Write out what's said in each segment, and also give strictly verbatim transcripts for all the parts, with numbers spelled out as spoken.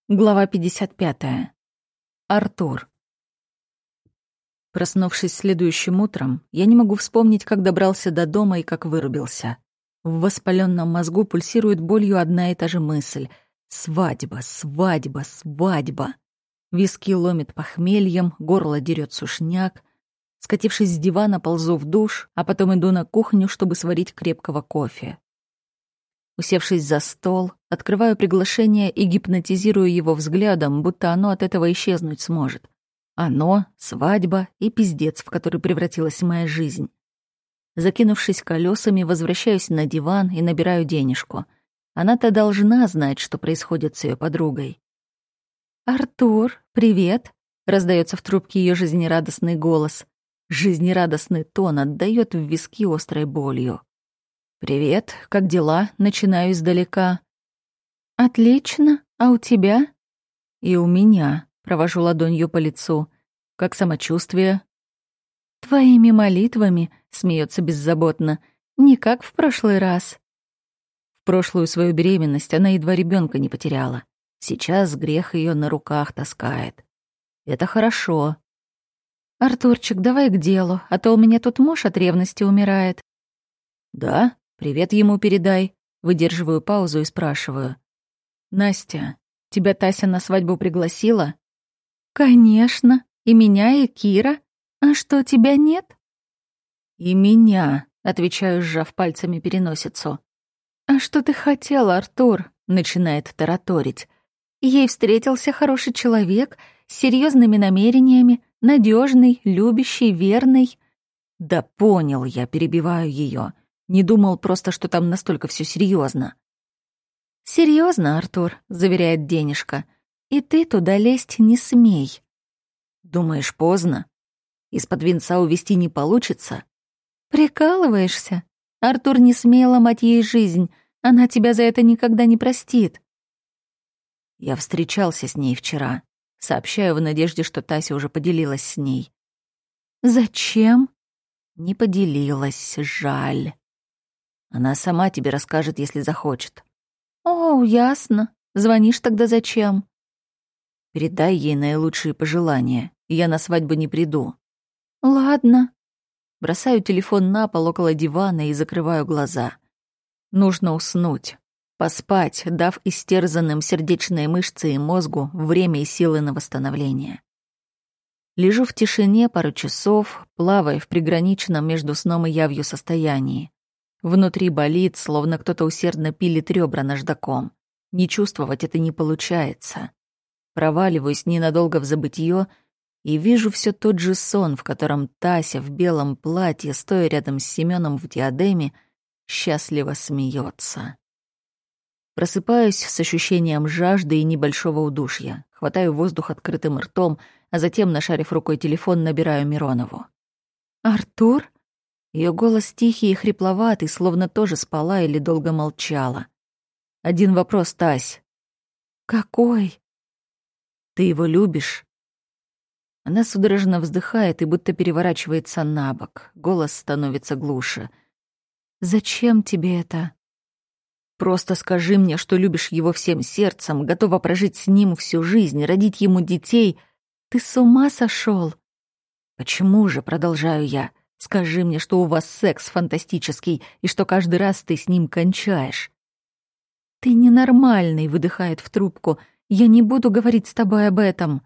Глава пятьдесят пятая. Артур. Проснувшись следующим утром, я не могу вспомнить, как добрался до дома и как вырубился. В воспаленном мозгу пульсирует болью одна и та же мысль. Свадьба, свадьба, свадьба. Виски ломит похмельем, горло дерет сушняк. Скатившись с дивана, ползу в душ, а потом иду на кухню, чтобы сварить крепкого кофе. Усевшись за стол, открываю приглашение и гипнотизирую его взглядом, будто оно от этого исчезнуть сможет. Оно, свадьба и пиздец, в который превратилась моя жизнь. Закинувшись колесами, возвращаюсь на диван и набираю денежку. Она-то должна знать, что происходит с ее подругой. «Артур, привет!» — раздается в трубке ее жизнерадостный голос. Жизнерадостный тон отдает в виски острой болью. «Привет, как дела?» — начинаю издалека. «Отлично, а у тебя?» «И у меня», — провожу ладонью по лицу. «Как самочувствие?» «Твоими молитвами», — смеется беззаботно, — «не как в прошлый раз». В прошлую свою беременность она едва ребенка не потеряла. Сейчас грех ее на руках таскает. Это хорошо. «Артурчик, давай к делу, а то у меня тут муж от ревности умирает». «Да? Привет ему передай». Выдерживаю паузу и спрашиваю. «Настя, тебя Тася на свадьбу пригласила?» «Конечно. И меня, и Кира. А что, тебя нет?» «И меня», — отвечаю, сжав пальцами переносицу. «А что ты хотел, Артур?» — начинает тараторить. «Ей встретился хороший человек с серьезными намерениями, надежный, любящий, верный». «Да понял я», — перебиваю ее. Не думал просто, что там настолько все серьезно. «Серьезно, Артур», — заверяет Денежка. «И ты туда лезть не смей». «Думаешь, поздно? Из-под венца увести не получится?» «Прикалываешься? Артур не смей ломать ей жизнь. Она тебя за это никогда не простит». Я встречался с ней вчера. Сообщаю в надежде, что Тася уже поделилась с ней. «Зачем?» «Не поделилась, жаль. Она сама тебе расскажет, если захочет». «О, ясно. Звонишь тогда зачем?» «Передай ей наилучшие пожелания. Я на свадьбу не приду». «Ладно». Бросаю телефон на пол около дивана и закрываю глаза. Нужно уснуть. Поспать, дав истерзанным сердечные мышцы и мозгу время и силы на восстановление. Лежу в тишине пару часов, плавая в приграничном между сном и явью состоянии. Внутри болит, словно кто-то усердно пилит ребра наждаком. Не чувствовать это не получается. Проваливаюсь ненадолго в забытье и вижу все тот же сон, в котором Тася в белом платье, стоя рядом с Семеном в диадеме, счастливо смеется. Просыпаюсь с ощущением жажды и небольшого удушья. Хватаю воздух открытым ртом, а затем, нашарив рукой телефон, набираю Миронову. «Артур?» Ее голос тихий и хрипловатый, словно тоже спала или долго молчала. «Один вопрос, Тась». «Какой?» «Ты его любишь?» Она судорожно вздыхает и будто переворачивается на бок. Голос становится глуше. «Зачем тебе это?» «Просто скажи мне, что любишь его всем сердцем, готова прожить с ним всю жизнь, родить ему детей. Ты с ума сошел? «Почему же?» — продолжаю я. «Скажи мне, что у вас секс фантастический и что каждый раз ты с ним кончаешь». «Ты ненормальный», — выдыхает в трубку. «Я не буду говорить с тобой об этом».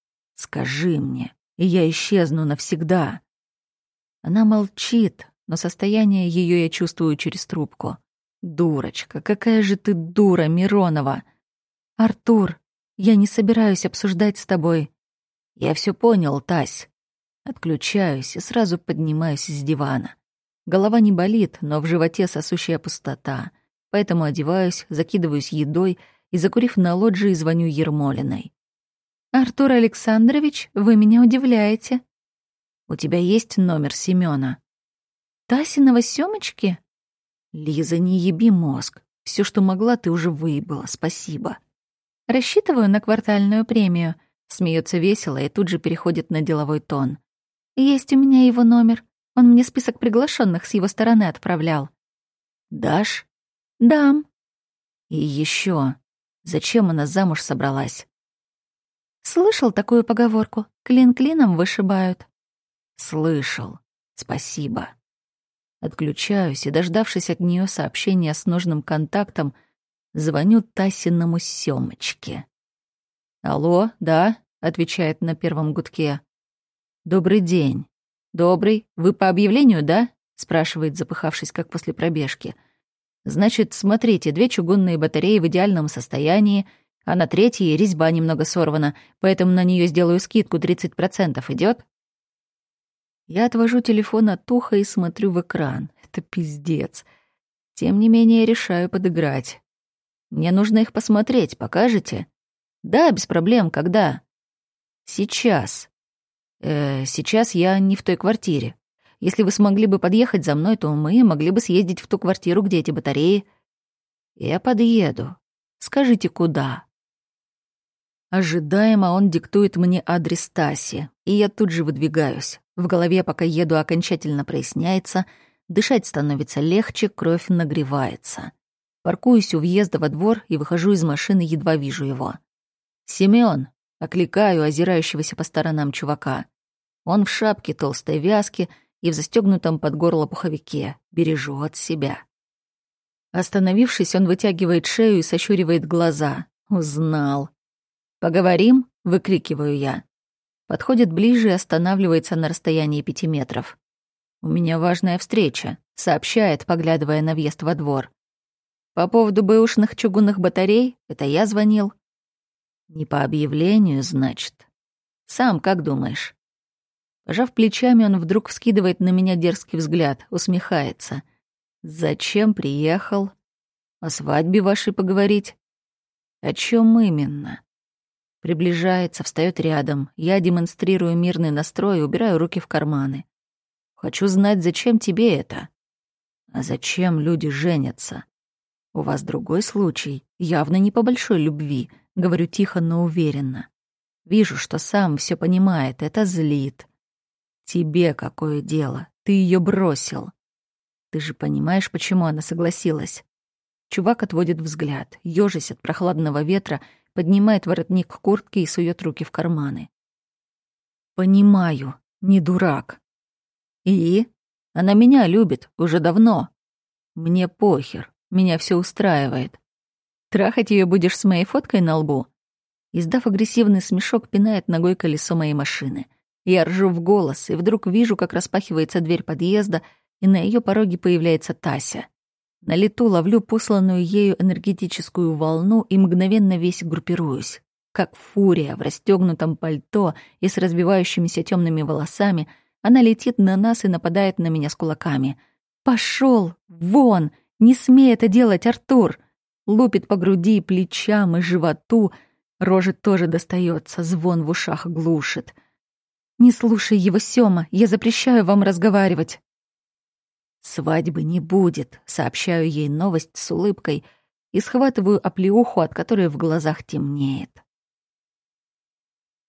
«Скажи мне, и я исчезну навсегда». Она молчит, но состояние ее я чувствую через трубку. «Дурочка, какая же ты дура, Миронова!» «Артур, я не собираюсь обсуждать с тобой». «Я все понял, Тась». Отключаюсь и сразу поднимаюсь с дивана. Голова не болит, но в животе сосущая пустота. Поэтому одеваюсь, закидываюсь едой и, закурив на лоджии, звоню Ермолиной. «Артур Александрович, вы меня удивляете». «У тебя есть номер Семёна?» «Тасиного Сёмочки?» «Лиза, не еби мозг. Все, что могла, ты уже выебала. Спасибо». «Рассчитываю на квартальную премию», — смеется весело и тут же переходит на деловой тон. «Есть у меня его номер. Он мне список приглашенных с его стороны отправлял». «Дашь?» «Дам». «И еще. Зачем она замуж собралась? Слышал такую поговорку: клин клином вышибают. Слышал. Спасибо. Отключаюсь и, дождавшись от нее сообщения с нужным контактом, звоню Тасиному Сёмочке. «Алло, да?» — отвечает на первом гудке. «Добрый день». «Добрый. Вы по объявлению, да?» — спрашивает, запыхавшись, как после пробежки. «Значит, смотрите, две чугунные батареи в идеальном состоянии, а на третьей резьба немного сорвана, поэтому на нее сделаю скидку тридцать процентов. Идет? Я отвожу телефон от уха и смотрю в экран. Это пиздец. Тем не менее, решаю подыграть. Мне нужно их посмотреть, покажете? Да, без проблем, когда? Сейчас. Э, сейчас я не в той квартире. Если вы смогли бы подъехать за мной, то мы могли бы съездить в ту квартиру, где эти батареи. Я подъеду. Скажите, куда? Ожидаемо он диктует мне адрес Таси, и я тут же выдвигаюсь. В голове, пока еду, окончательно проясняется, дышать становится легче, кровь нагревается. Паркуюсь у въезда во двор и выхожу из машины, едва вижу его. «Семён!» — окликаю озирающегося по сторонам чувака. Он в шапке толстой вязки и в застёгнутом под горло пуховике. Бережу от себя. Остановившись, он вытягивает шею и сощуривает глаза. Узнал. «Поговорим?» — выкрикиваю я. Подходит ближе и останавливается на расстоянии пяти метров. «У меня важная встреча», — сообщает, поглядывая на въезд во двор. «По поводу бэушных чугунных батарей? Это я звонил». «Не по объявлению, значит. Сам как думаешь?» Пожав плечами, он вдруг вскидывает на меня дерзкий взгляд, усмехается. «Зачем приехал? О свадьбе вашей поговорить?» «О чем именно?» Приближается, встает рядом. Я демонстрирую мирный настрой и убираю руки в карманы. «Хочу знать, зачем тебе это?» «А зачем люди женятся?» «У вас другой случай, явно не по большой любви», — говорю тихо, но уверенно. Вижу, что сам все понимает, это злит. «Тебе какое дело? Ты ее бросил». «Ты же понимаешь, почему она согласилась?» Чувак отводит взгляд, ёжась от прохладного ветра, поднимает воротник куртки и сует руки в карманы. «Понимаю, не дурак». «И? Она меня любит уже давно. Мне похер, меня все устраивает. Трахать ее будешь с моей фоткой на лбу?» Издав агрессивный смешок, пинает ногой колесо моей машины. Я ржу в голос, и вдруг вижу, как распахивается дверь подъезда, и на ее пороге появляется Тася. На лету ловлю посланную ею энергетическую волну и мгновенно весь группируюсь. Как фурия в расстёгнутом пальто и с развивающимися темными волосами, она летит на нас и нападает на меня с кулаками. «Пошёл! Вон! Не смей это делать, Артур!» Лупит по груди, плечам и животу. Роже тоже достается, звон в ушах глушит. «Не слушай его, Сёма, я запрещаю вам разговаривать!» «Свадьбы не будет», — сообщаю ей новость с улыбкой и схватываю оплеуху, от которой в глазах темнеет.